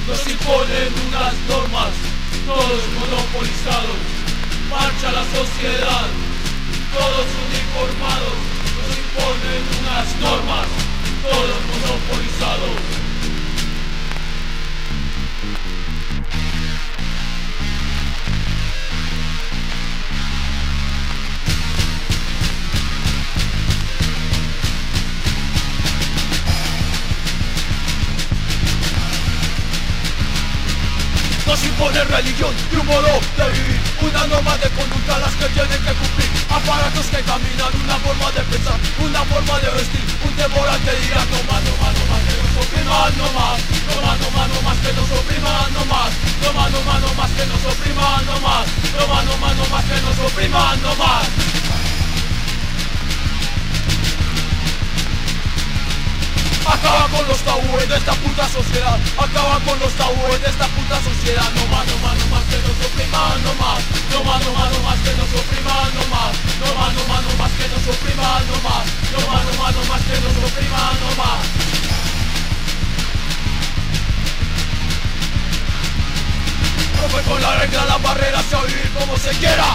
Nos imponen unas normas, todos monopolizados. Marcha la sociedad, todos uniformados. Nos imponen unas normas, todos monopolizados. Nos impone religión y un modo de vivir, una norma de conducta las que tienen que cumplir. Aparatos que caminan, una forma de pensar, una forma de vestir. Un temor al que dirán no más, no más, no más, que nos opriman, no más. No más, no más, no más, que nos opriman, no más. No más, no más, no más, que nos opriman, no más. No más, no más, no más, que nos opriman, no más. Acaba con los tabúes de esta puta sociedad. Acaba con los tabúes de esta puta sociedad. No más, no más, no más, que nos opriman, no más. No más, no más, no más, que nos opriman, no más. No más, no más, no más, que nos opriman, no más. No más, no más, no más, que nos opriman, no más. Rompe con la regla, las barreras y a vivir como se quiera.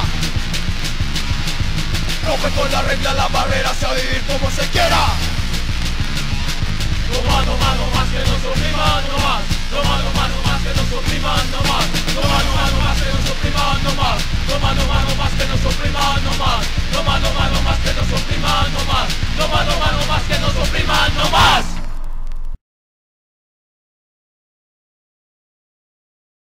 Rompe con la regla, las barreras y a vivir como se quiera. No más, no más, no más, que nos opriman, no más. No más, no más, no más, que nos opriman, no más. No más, no más, no más, que nos opriman, no más. No más, no más, no más, que nos opriman, no más. No más, no más, no más, que nos opriman, no más. No más, no más, no más, que nos opriman, no más.